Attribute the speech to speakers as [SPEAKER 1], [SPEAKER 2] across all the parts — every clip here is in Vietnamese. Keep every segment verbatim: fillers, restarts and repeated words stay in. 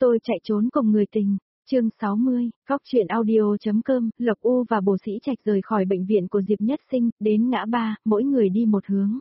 [SPEAKER 1] Tôi chạy trốn cùng người tình. Chương sáu mươi, Cóc truyện audio.com, Lộc U và Bồ Sĩ Trạch rời khỏi bệnh viện của Diệp Nhất Sinh, đến ngã ba, mỗi người đi một hướng.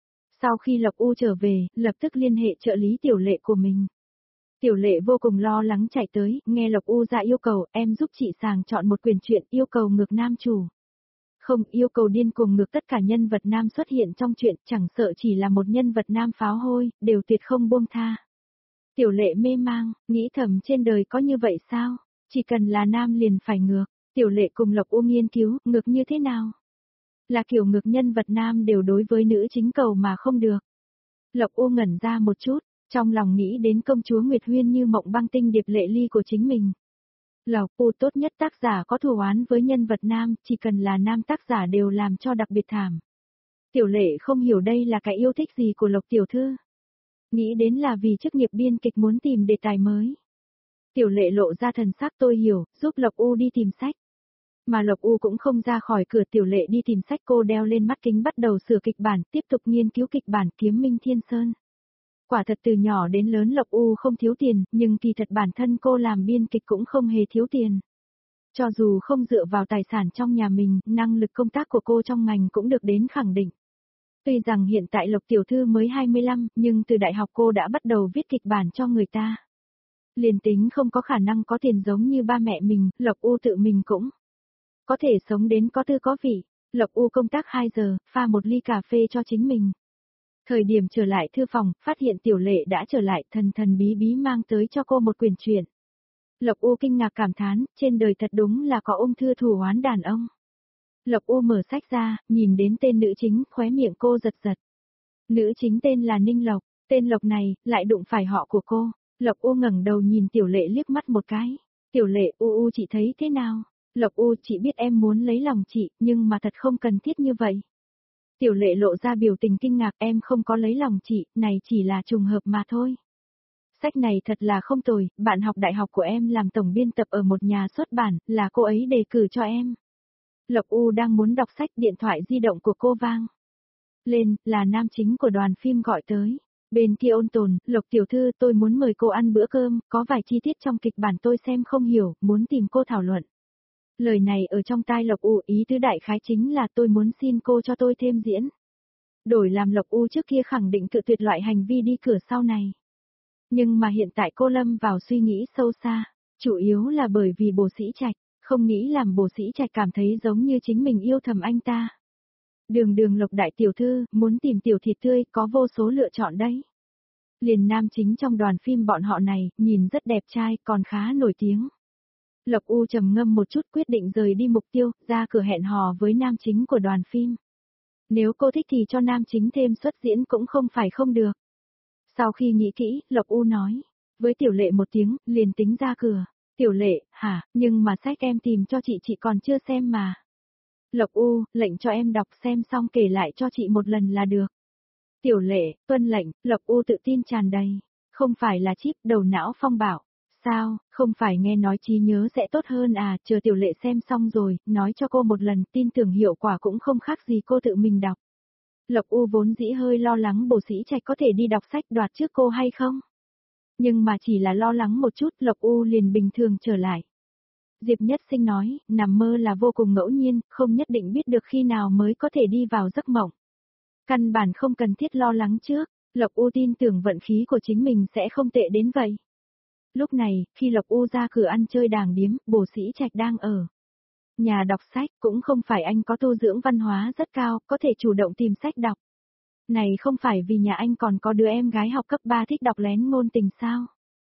[SPEAKER 1] Sau khi Lộc U trở về, lập tức liên hệ trợ lý Tiểu Lệ của mình. Tiểu Lệ vô cùng lo lắng chạy tới, nghe Lộc U ra yêu cầu, em giúp chị Sàng chọn một quyển truyện, yêu cầu ngược nam chủ. Không, yêu cầu điên cuồng ngược tất cả nhân vật nam xuất hiện trong truyện, chẳng sợ chỉ là một nhân vật nam pháo hôi, đều tuyệt không buông tha. Tiểu Lệ mê mang, nghĩ thầm trên đời có như vậy sao? Chỉ cần là nam liền phải ngược. Tiểu Lệ cùng Lộc U nghiên cứu, ngược như thế nào? Là kiểu ngược nhân vật nam đều đối với nữ chính cầu mà không được. Lộc U ngẩn ra một chút, trong lòng nghĩ đến công chúa Nguyệt Huyên như mộng băng tinh Điệp Lệ Ly của chính mình. Lộc U tốt nhất tác giả có thù oán với nhân vật nam, chỉ cần là nam tác giả đều làm cho đặc biệt thảm. Tiểu Lệ không hiểu đây là cái yêu thích gì của Lộc tiểu thư. Nghĩ đến là vì chức nghiệp biên kịch muốn tìm đề tài mới. Tiểu Lệ lộ ra thần sắc tôi hiểu, giúp Lộc U đi tìm sách. Mà Lộc U cũng không ra khỏi cửa. Tiểu Lệ đi tìm sách, cô đeo lên mắt kính bắt đầu sửa kịch bản, tiếp tục nghiên cứu kịch bản Kiếm Minh Thiên Sơn. Quả thật từ nhỏ đến lớn Lộc U không thiếu tiền, nhưng kỳ thật bản thân cô làm biên kịch cũng không hề thiếu tiền. Cho dù không dựa vào tài sản trong nhà mình, năng lực công tác của cô trong ngành cũng được đến khẳng định. Tuy rằng hiện tại Lộc tiểu thư mới hai mươi lăm, nhưng từ đại học cô đã bắt đầu viết kịch bản cho người ta. Liền tính không có khả năng có tiền giống như ba mẹ mình, Lộc U tự mình cũng có thể sống đến có tư có vị. Lộc U công tác hai giờ, pha một ly cà phê cho chính mình. Thời điểm trở lại thư phòng, phát hiện Tiểu Lệ đã trở lại, thần thần bí bí mang tới cho cô một quyển truyện. Lộc U kinh ngạc cảm thán, trên đời thật đúng là có ung thư thù oán đàn ông. Lộc U mở sách ra, nhìn đến tên nữ chính, khóe miệng cô giật giật. Nữ chính tên là Ninh Lộc, tên Lộc này, lại đụng phải họ của cô. Lộc U ngẩng đầu nhìn Tiểu Lệ liếc mắt một cái. Tiểu Lệ, U U chị thấy thế nào? Lộc U, chị biết em muốn lấy lòng chị, nhưng mà thật không cần thiết như vậy. Tiểu Lệ lộ ra biểu tình kinh ngạc, em không có lấy lòng chị, này chỉ là trùng hợp mà thôi. Sách này thật là không tồi, bạn học đại học của em làm tổng biên tập ở một nhà xuất bản, là cô ấy đề cử cho em. Lộc U đang muốn đọc sách, điện thoại di động của cô vang lên, là nam chính của đoàn phim gọi tới. Bên kia ôn tồn, Lộc tiểu thư, tôi muốn mời cô ăn bữa cơm, có vài chi tiết trong kịch bản tôi xem không hiểu, muốn tìm cô thảo luận. Lời này ở trong tai Lộc U, ý tứ đại khái chính là tôi muốn xin cô cho tôi thêm diễn. Đổi làm Lộc U trước kia khẳng định cự tuyệt loại hành vi đi cửa sau này. Nhưng mà hiện tại cô lâm vào suy nghĩ sâu xa, chủ yếu là bởi vì Bồ Sĩ Trạch, không nghĩ làm Bồ Sĩ Trạch cảm thấy giống như chính mình yêu thầm anh ta. Đường đường Lộc đại tiểu thư, muốn tìm tiểu thịt tươi, có vô số lựa chọn đấy. Liền nam chính trong đoàn phim bọn họ này, nhìn rất đẹp trai, còn khá nổi tiếng. Lộc U trầm ngâm một chút, quyết định rời đi mục tiêu, ra cửa hẹn hò với nam chính của đoàn phim. Nếu cô thích thì cho nam chính thêm xuất diễn cũng không phải không được. Sau khi nghĩ kỹ, Lộc U nói với Tiểu Lệ một tiếng, liền tính ra cửa. Tiểu Lệ, hả, nhưng mà sách em tìm cho chị chị còn chưa xem mà. Lộc U, lệnh cho em đọc xem xong kể lại cho chị một lần là được. Tiểu Lệ, tuân lệnh. Lộc U tự tin tràn đầy. Không phải là chip, đầu não phong bảo. Sao, không phải nghe nói trí nhớ sẽ tốt hơn à, chờ Tiểu Lệ xem xong rồi, nói cho cô một lần, tin tưởng hiệu quả cũng không khác gì cô tự mình đọc. Lộc U vốn dĩ hơi lo lắng Bồ Sĩ Trạch có thể đi đọc sách đoạt trước cô hay không. Nhưng mà chỉ là lo lắng một chút, Lộc U liền bình thường trở lại. Diệp Nhất Sinh nói, nằm mơ là vô cùng ngẫu nhiên, không nhất định biết được khi nào mới có thể đi vào giấc mộng. Căn bản không cần thiết lo lắng trước, Lộc U tin tưởng vận khí của chính mình sẽ không tệ đến vậy. Lúc này, khi Lộc U ra cửa ăn chơi đàng điếm, Bồ Sĩ Trạch đang ở nhà đọc sách, cũng không phải anh có tu dưỡng văn hóa rất cao, có thể chủ động tìm sách đọc. Này không phải vì nhà anh còn có đứa em gái học cấp ba thích đọc lén ngôn tình sao?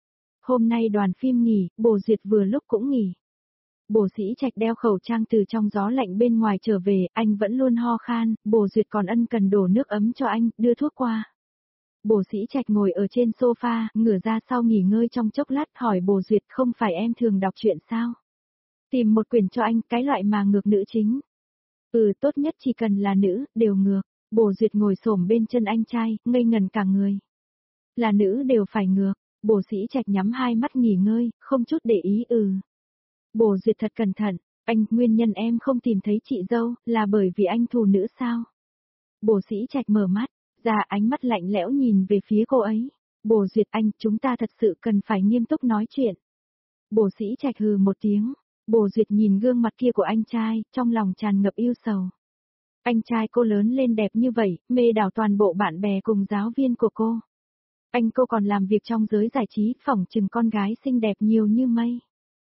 [SPEAKER 1] Hôm nay đoàn phim nghỉ, Bồ Duyệt vừa lúc cũng nghỉ. Bồ Sĩ Trạch đeo khẩu trang từ trong gió lạnh bên ngoài trở về, anh vẫn luôn ho khan, Bồ Duyệt còn ân cần đổ nước ấm cho anh, đưa thuốc qua. Bồ Sĩ Trạch ngồi ở trên sofa, ngửa ra sau nghỉ ngơi trong chốc lát, hỏi Bồ Duyệt, không phải em thường đọc truyện sao? Tìm một quyển cho anh, cái loại mà ngược nữ chính. Ừ, tốt nhất chỉ cần là nữ, đều ngược. Bồ Duyệt ngồi xổm bên chân anh trai, ngây ngần cả người. Là nữ đều phải ngược. Bồ Sĩ Trạch nhắm hai mắt nghỉ ngơi, không chút để ý. Ừ. Bồ Duyệt thật cẩn thận, anh, nguyên nhân em không tìm thấy chị dâu, là bởi vì anh thù nữ sao? Bồ Sĩ Trạch mở mắt, ra ánh mắt lạnh lẽo nhìn về phía cô ấy. Bồ Duyệt anh, chúng ta thật sự cần phải nghiêm túc nói chuyện. Bồ Sĩ Trạch hừ một tiếng, Bồ Duyệt nhìn gương mặt kia của anh trai, trong lòng tràn ngập yêu sầu. Anh trai cô lớn lên đẹp như vậy, mê đảo toàn bộ bạn bè cùng giáo viên của cô. Anh cô còn làm việc trong giới giải trí, phỏng chừng con gái xinh đẹp nhiều như mây.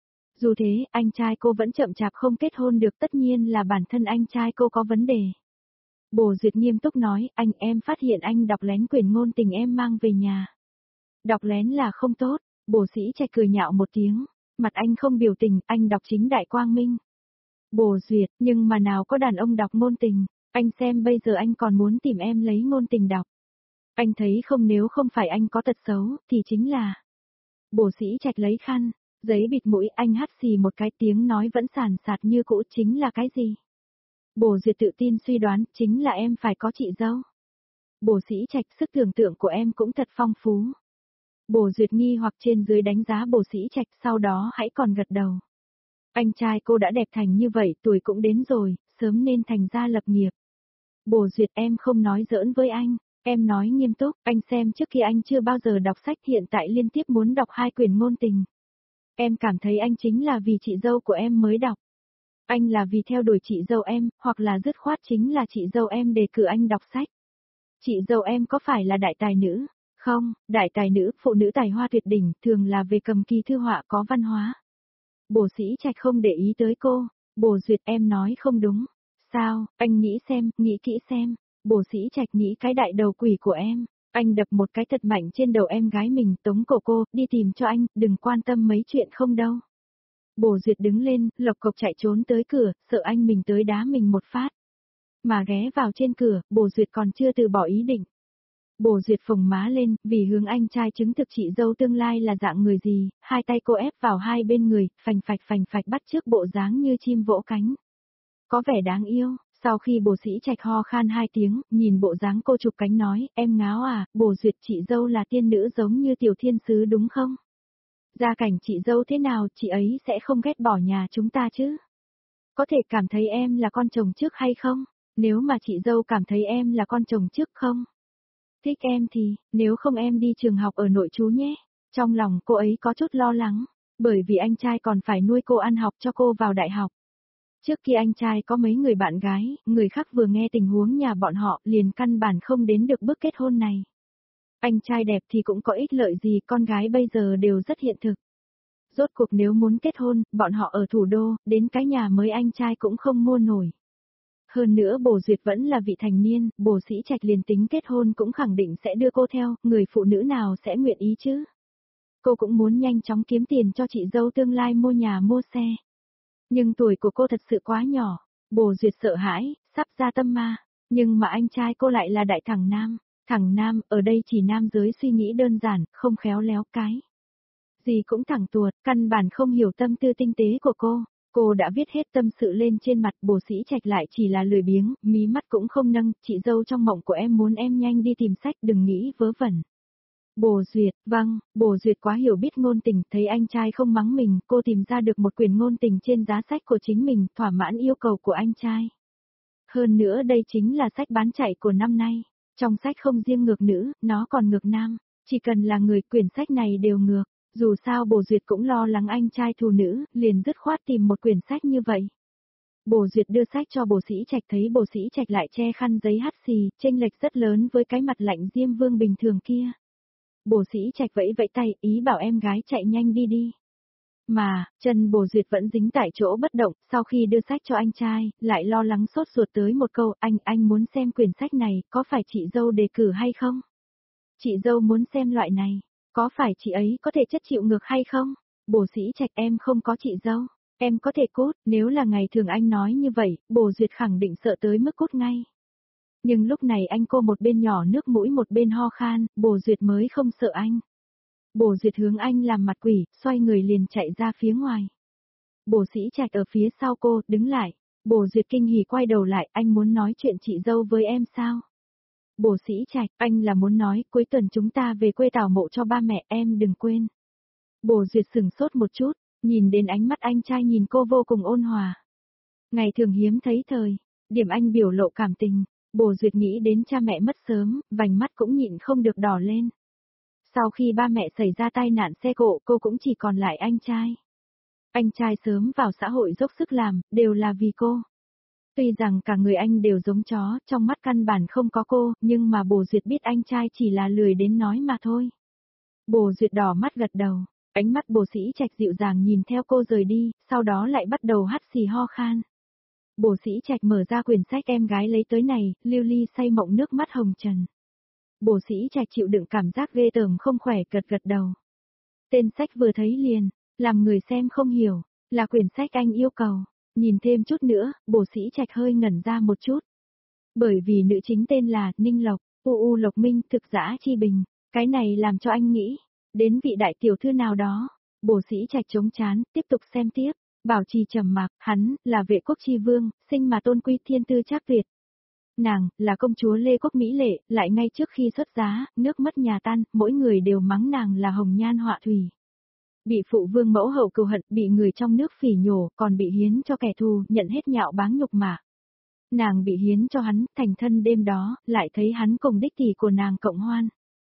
[SPEAKER 1] Dù thế, anh trai cô vẫn chậm chạp không kết hôn được, tất nhiên là bản thân anh trai cô có vấn đề. Bồ Duyệt nghiêm túc nói, anh em phát hiện anh đọc lén quyển ngôn tình em mang về nhà. Đọc lén là không tốt, Bồ Sĩ Trạch cười nhạo một tiếng, mặt anh không biểu tình, anh đọc chính đại quang minh. Bồ Duyệt, nhưng mà nào có đàn ông đọc ngôn tình, anh xem bây giờ anh còn muốn tìm em lấy ngôn tình đọc. Anh thấy không, nếu không phải anh có tật xấu, thì chính là... Bồ Sĩ Trạch lấy khăn, giấy bịt mũi, anh hắt xì một cái, tiếng nói vẫn sàn sạt như cũ, chính là cái gì? Bồ Duyệt tự tin suy đoán, chính là em phải có chị dâu. Bồ Sĩ Trạch, sức tưởng tượng của em cũng thật phong phú. Bồ Duyệt nghi hoặc trên dưới đánh giá Bồ Sĩ Trạch, sau đó hãy còn gật đầu. Anh trai cô đã đẹp thành như vậy, tuổi cũng đến rồi, sớm nên thành gia lập nghiệp. Bồ Duyệt, em không nói giỡn với anh, em nói nghiêm túc, anh xem trước kia anh chưa bao giờ đọc sách, hiện tại liên tiếp muốn đọc hai quyển ngôn tình. Em cảm thấy anh chính là vì chị dâu của em mới đọc. Anh là vì theo đuổi chị dâu em, hoặc là dứt khoát chính là chị dâu em đề cử anh đọc sách. Chị dâu em có phải là đại tài nữ? Không, đại tài nữ, phụ nữ tài hoa tuyệt đỉnh, thường là về cầm kỳ thư họa có văn hóa. Bồ Sĩ Trạch không để ý tới cô, Bồ Duyệt, em nói không đúng. Sao, anh nghĩ xem, nghĩ kỹ xem. Bồ Sĩ Trạch nghĩ cái đại đầu quỷ của em. Anh đập một cái thật mạnh trên đầu em gái mình, tống cổ cô, đi tìm cho anh, đừng quan tâm mấy chuyện không đâu. Bồ Duyệt đứng lên, lộc cộc chạy trốn tới cửa, sợ anh mình tới đá mình một phát. Mà ghé vào trên cửa, Bồ Duyệt còn chưa từ bỏ ý định. Bồ Duyệt phồng má lên, vì hướng anh trai chứng thực chị dâu tương lai là dạng người gì, hai tay cô ép vào hai bên người, phành phạch phành phạch bắt chước bộ dáng như chim vỗ cánh. Có vẻ đáng yêu, sau khi Bồ Sĩ Trạch ho khan hai tiếng, nhìn bộ dáng cô chụp cánh nói, em ngáo à, Bồ Duyệt, chị dâu là tiên nữ giống như tiểu thiên sứ đúng không? Gia cảnh chị dâu thế nào, chị ấy sẽ không ghét bỏ nhà chúng ta chứ? Có thể cảm thấy em là con chồng trước hay không? Nếu mà chị dâu cảm thấy em là con chồng trước không? Thích em thì, nếu không em đi trường học ở nội trú nhé. Trong lòng cô ấy có chút lo lắng, bởi vì anh trai còn phải nuôi cô ăn học cho cô vào đại học. Trước khi anh trai có mấy người bạn gái, người khác vừa nghe tình huống nhà bọn họ liền căn bản không đến được bước kết hôn này. Anh trai đẹp thì cũng có ích lợi gì, con gái bây giờ đều rất hiện thực. Rốt cuộc nếu muốn kết hôn, bọn họ ở thủ đô, đến cái nhà mới anh trai cũng không mua nổi. Hơn nữa Bồ Duyệt vẫn là vị thành niên, Bồ Sĩ Trạch liền tính kết hôn cũng khẳng định sẽ đưa cô theo, người phụ nữ nào sẽ nguyện ý chứ? Cô cũng muốn nhanh chóng kiếm tiền cho chị dâu tương lai mua nhà mua xe. Nhưng tuổi của cô thật sự quá nhỏ, Bồ Duyệt sợ hãi, sắp ra tâm ma, nhưng mà anh trai cô lại là đại thẳng nam, thẳng nam, ở đây chỉ nam giới suy nghĩ đơn giản, không khéo léo cái. Gì cũng thẳng tuột, căn bản không hiểu tâm tư tinh tế của cô. Cô đã viết hết tâm sự lên trên mặt, Bồ Sĩ Trạch lại chỉ là lười biếng, mí mắt cũng không nâng, chị dâu trong mộng của em muốn em nhanh đi tìm sách, đừng nghĩ vớ vẩn. Bồ Duyệt, vâng, Bồ Duyệt quá hiểu biết ngôn tình, thấy anh trai không mắng mình, cô tìm ra được một quyển ngôn tình trên giá sách của chính mình, thỏa mãn yêu cầu của anh trai. Hơn nữa đây chính là sách bán chạy của năm nay, trong sách không riêng ngược nữ, nó còn ngược nam, chỉ cần là người quyển sách này đều ngược. Dù sao Bồ Duyệt cũng lo lắng anh trai thù nữ, liền dứt khoát tìm một quyển sách như vậy. Bồ Duyệt đưa sách cho Bồ Sĩ Trạch, thấy Bồ Sĩ Trạch lại che khăn giấy hắt xì, chênh lệch rất lớn với cái mặt lạnh Diêm Vương bình thường kia. Bồ Sĩ Trạch vẫy vẫy tay, ý bảo em gái chạy nhanh đi đi. Mà, chân Bồ Duyệt vẫn dính tại chỗ bất động, sau khi đưa sách cho anh trai, lại lo lắng sốt ruột tới một câu, anh, anh muốn xem quyển sách này, có phải chị dâu đề cử hay không? Chị dâu muốn xem loại này. Có phải chị ấy có thể chất chịu ngược hay không? Bồ Sĩ Trạch, em không có chị dâu, em có thể cút, nếu là ngày thường anh nói như vậy, Bồ Duyệt khẳng định sợ tới mức cút ngay. Nhưng lúc này anh cô một bên nhỏ nước mũi một bên ho khan, Bồ Duyệt mới không sợ anh. Bồ Duyệt hướng anh làm mặt quỷ, xoay người liền chạy ra phía ngoài. Bồ Sĩ Trạch ở phía sau cô, đứng lại. Bồ Duyệt kinh hỉ quay đầu lại, anh muốn nói chuyện chị dâu với em sao? Bồ Sĩ Trạch, anh là muốn nói, cuối tuần chúng ta về quê tảo mộ cho ba mẹ, em đừng quên. Bồ Duyệt sửng sốt một chút, nhìn đến ánh mắt anh trai nhìn cô vô cùng ôn hòa. Ngày thường hiếm thấy thời, điểm anh biểu lộ cảm tình, Bồ Duyệt nghĩ đến cha mẹ mất sớm, vành mắt cũng nhịn không được đỏ lên. Sau khi ba mẹ xảy ra tai nạn xe cộ cô cũng chỉ còn lại anh trai. Anh trai sớm vào xã hội dốc sức làm, đều là vì cô. Tuy rằng cả người anh đều giống chó, trong mắt căn bản không có cô, nhưng mà Bồ Duyệt biết anh trai chỉ là lười đến nói mà thôi. Bồ Duyệt đỏ mắt gật đầu, ánh mắt Bồ Sĩ Trạch dịu dàng nhìn theo cô rời đi, sau đó lại bắt đầu hắt xì ho khan. Bồ Sĩ Trạch mở ra quyển sách em gái lấy tới này, Lưu Ly say mộng nước mắt hồng trần. Bồ Sĩ Trạch chịu đựng cảm giác ghê tởm không khỏe gật gật đầu. Tên sách vừa thấy liền, làm người xem không hiểu, là quyển sách anh yêu cầu. Nhìn thêm chút nữa, Bồ Sĩ Trạch hơi ngẩn ra một chút. Bởi vì nữ chính tên là Ninh Lộc, U U Lộc Minh thực giã chi bình, cái này làm cho anh nghĩ đến vị đại tiểu thư nào đó. Bồ Sĩ Trạch chống chán, tiếp tục xem tiếp, bảo trì trầm mặc, hắn là vệ quốc chi vương, sinh mà tôn quý thiên tư trác tuyệt. Nàng là công chúa Lê Quốc mỹ lệ, lại ngay trước khi xuất giá, nước mất nhà tan, mỗi người đều mắng nàng là hồng nhan họa thủy. Bị phụ vương mẫu hậu cừu hận, bị người trong nước phỉ nhổ, còn bị hiến cho kẻ thù, nhận hết nhạo báng nhục mạ. Nàng bị hiến cho hắn, thành thân đêm đó, lại thấy hắn cùng đích tỷ của nàng cộng hoan.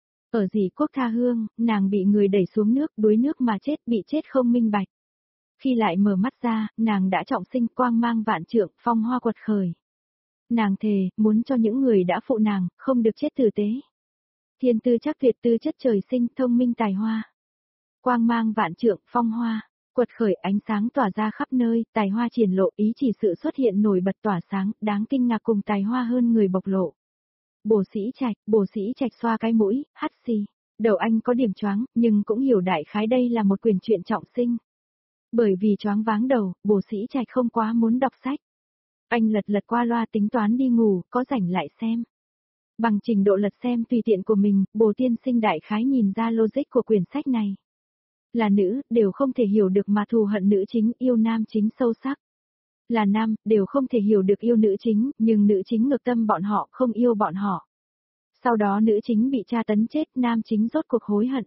[SPEAKER 1] Ở dì quốc tha hương, nàng bị người đẩy xuống nước, đuối nước mà chết, bị chết không minh bạch. Khi lại mở mắt ra, nàng đã trọng sinh, quang mang vạn trượng, phong hoa quật khởi. Nàng thề, muốn cho những người đã phụ nàng, không được chết tử tế. Thiên tư chắc tuyệt, tư chất trời sinh, thông minh tài hoa. Quang mang vạn trượng, phong hoa, quật khởi, ánh sáng tỏa ra khắp nơi, tài hoa triển lộ, ý chỉ sự xuất hiện nổi bật tỏa sáng, đáng kinh ngạc cùng tài hoa hơn người bộc lộ. Bồ Sĩ Trạch, Bồ Sĩ Trạch xoa cái mũi, hắt xì. Đầu anh có điểm choáng, nhưng cũng hiểu đại khái đây là một quyển truyện trọng sinh. Bởi vì choáng váng đầu, Bồ Sĩ Trạch không quá muốn đọc sách. Anh lật lật qua loa tính toán đi ngủ, có rảnh lại xem. Bằng trình độ lật xem tùy tiện của mình, Bồ Tiên Sinh đại khái nhìn ra logic của quyển sách này. Là nữ, đều không thể hiểu được mà thù hận nữ chính, yêu nam chính sâu sắc. Là nam, đều không thể hiểu được yêu nữ chính, nhưng nữ chính ngược tâm bọn họ, không yêu bọn họ. Sau đó nữ chính bị tra tấn chết, nam chính rốt cuộc hối hận.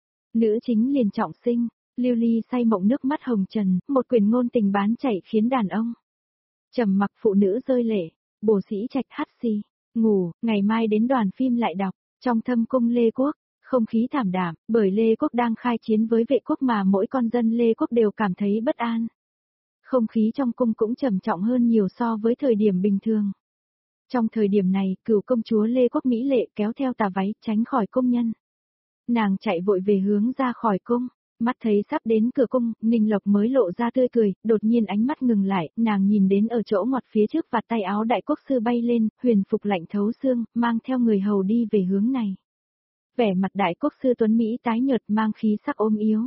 [SPEAKER 1] Nữ chính liền trọng sinh, Lưu Ly say mộng nước mắt hồng trần, một quyển ngôn tình bán chảy khiến đàn ông trầm mặc, phụ nữ rơi lệ. Bồ Sĩ Trạch hắt xì, ngủ, ngày mai đến đoàn phim lại đọc. Trong thâm cung Lê Quốc, không khí thảm đạm, bởi Lê Quốc đang khai chiến với vệ quốc mà mỗi con dân Lê Quốc đều cảm thấy bất an. Không khí trong cung cũng trầm trọng hơn nhiều so với thời điểm bình thường. Trong thời điểm này, cửu công chúa Lê Quốc mỹ lệ kéo theo tà váy, tránh khỏi cung nhân. Nàng chạy vội về hướng ra khỏi cung, mắt thấy sắp đến cửa cung, Ninh Lộc mới lộ ra tươi cười, đột nhiên ánh mắt ngừng lại, nàng nhìn đến ở chỗ ngoặt phía trước vạt tay áo đại quốc sư bay lên, huyền phục lạnh thấu xương, mang theo người hầu đi về hướng này. Vẻ mặt đại quốc sư tuấn Mỹ tái nhợt mang khí sắc ôm yếu.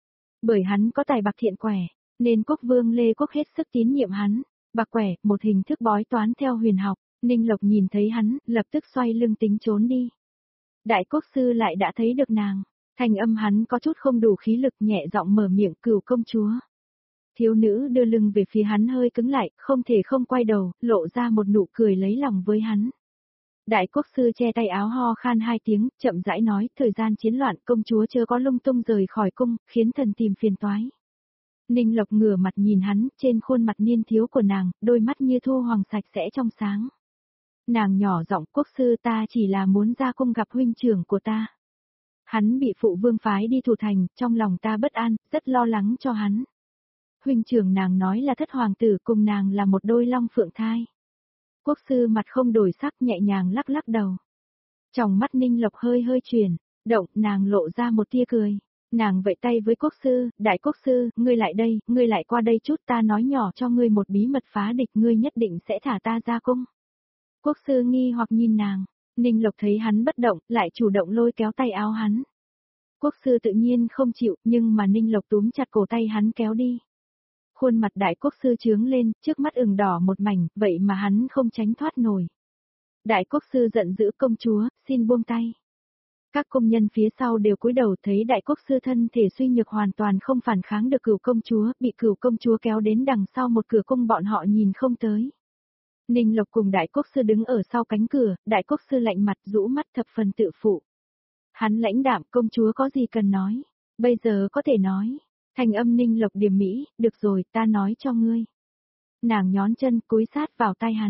[SPEAKER 1] Bởi hắn có tài bạc thiện quẻ, nên quốc vương Lê Quốc hết sức tín nhiệm hắn. Bạc quẻ, một hình thức bói toán theo huyền học, Ninh Lộc nhìn thấy hắn, lập tức xoay lưng tính trốn đi. Đại quốc sư lại đã thấy được nàng, thành âm hắn có chút không đủ khí lực, nhẹ giọng mở miệng, cửu công chúa. Thiếu nữ đưa lưng về phía hắn hơi cứng lại, không thể không quay đầu, lộ ra một nụ cười lấy lòng với hắn. Đại quốc sư che tay áo ho khan hai tiếng, chậm rãi nói, thời gian chiến loạn, công chúa chớ có lung tung rời khỏi cung, khiến thần tìm phiền toái. Ninh Lộc ngửa mặt nhìn hắn, trên khuôn mặt niên thiếu của nàng, đôi mắt như thu hoàng sạch sẽ trong sáng. Nàng nhỏ giọng, quốc sư, ta chỉ là muốn ra cung gặp huynh trưởng của ta. Hắn bị phụ vương phái đi thủ thành, trong lòng ta bất an, rất lo lắng cho hắn. Huynh trưởng nàng nói là thất hoàng tử, cùng nàng là một đôi long phượng thai. Quốc sư mặt không đổi sắc, nhẹ nhàng lắc lắc đầu. Trong mắt Ninh Lộc hơi hơi chuyển, động, nàng lộ ra một tia cười. Nàng vẫy tay với quốc sư, đại quốc sư, ngươi lại đây, ngươi lại qua đây chút, ta nói nhỏ cho ngươi một bí mật phá địch, ngươi nhất định sẽ thả ta ra cung. Quốc sư nghi hoặc nhìn nàng, Ninh Lộc thấy hắn bất động, lại chủ động lôi kéo tay áo hắn. Quốc sư tự nhiên không chịu, nhưng mà Ninh Lộc túm chặt cổ tay hắn kéo đi. Khuôn mặt đại quốc sư trướng lên, trước mắt ửng đỏ một mảnh, vậy mà hắn không tránh thoát nổi. Đại quốc sư giận dữ, công chúa, xin buông tay. Các công nhân phía sau đều cúi đầu, thấy đại quốc sư thân thể suy nhược hoàn toàn không phản kháng được cửu công chúa, bị cửu công chúa kéo đến đằng sau một cửa cung bọn họ nhìn không tới. Ninh Lộc cùng đại quốc sư đứng ở sau cánh cửa, đại quốc sư lạnh mặt rũ mắt thập phần tự phụ. Hắn lãnh đạm, công chúa có gì cần nói, bây giờ có thể nói. Thành âm Ninh Lộc điềm mỹ, được rồi, ta nói cho ngươi. Nàng nhón chân cúi sát vào tay hắn,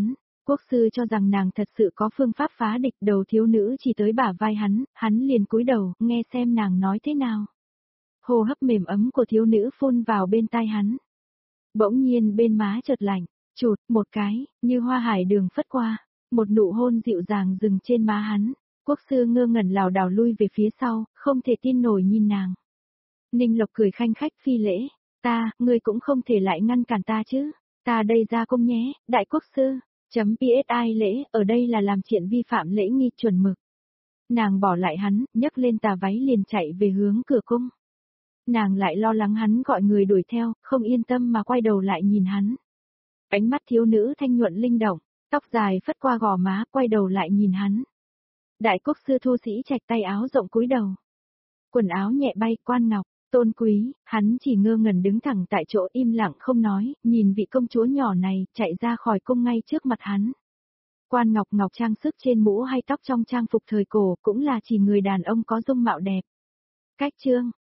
[SPEAKER 1] Quốc sư cho rằng nàng thật sự có phương pháp phá địch, đầu thiếu nữ chỉ tới bả vai hắn, hắn liền cúi đầu, nghe xem nàng nói thế nào. Hô hấp mềm ấm của thiếu nữ phun vào bên tai hắn. Bỗng nhiên bên má chợt lạnh, chụt, một cái, như hoa hải đường phất qua, một nụ hôn dịu dàng dừng trên má hắn. Quốc sư ngơ ngẩn lảo đảo lui về phía sau, không thể tin nổi nhìn nàng. Ninh Lộc cười khanh khách phi lễ, ta, ngươi cũng không thể lại ngăn cản ta chứ, ta đây ra cung nhé, đại quốc sư, chấm psi lễ, ở đây là làm chuyện vi phạm lễ nghi chuẩn mực. Nàng bỏ lại hắn, nhấc lên tà váy liền chạy về hướng cửa cung. Nàng lại lo lắng hắn gọi người đuổi theo, không yên tâm mà quay đầu lại nhìn hắn. Ánh mắt thiếu nữ thanh nhuận linh động, tóc dài phất qua gò má, quay đầu lại nhìn hắn. Đại quốc sư Thu Sĩ Trạch tay áo rộng cúi đầu. Quần áo nhẹ bay, quan ngọc, tôn quý, hắn chỉ ngơ ngẩn đứng thẳng tại chỗ im lặng không nói, nhìn vị công chúa nhỏ này chạy ra khỏi cung ngay trước mặt hắn. Quan ngọc ngọc trang sức trên mũ hay tóc trong trang phục thời cổ cũng là chỉ người đàn ông có dung mạo đẹp. Cách chương